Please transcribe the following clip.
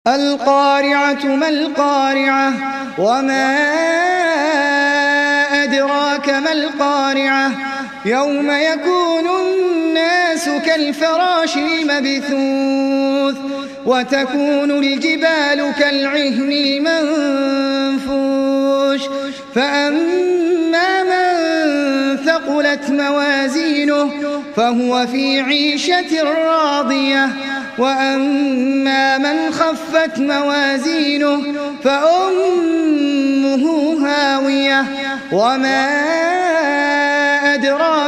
القارعة ما القارعة وما أدراك ما القارعة يوم يكون الناس كالفراش المبثوث وتكون الجبال كالعهن المنفوش فأما من ثقلت موازينه فهو في عيشة راضية وأما من خفت موازينه فأمه هاوية وما أدراك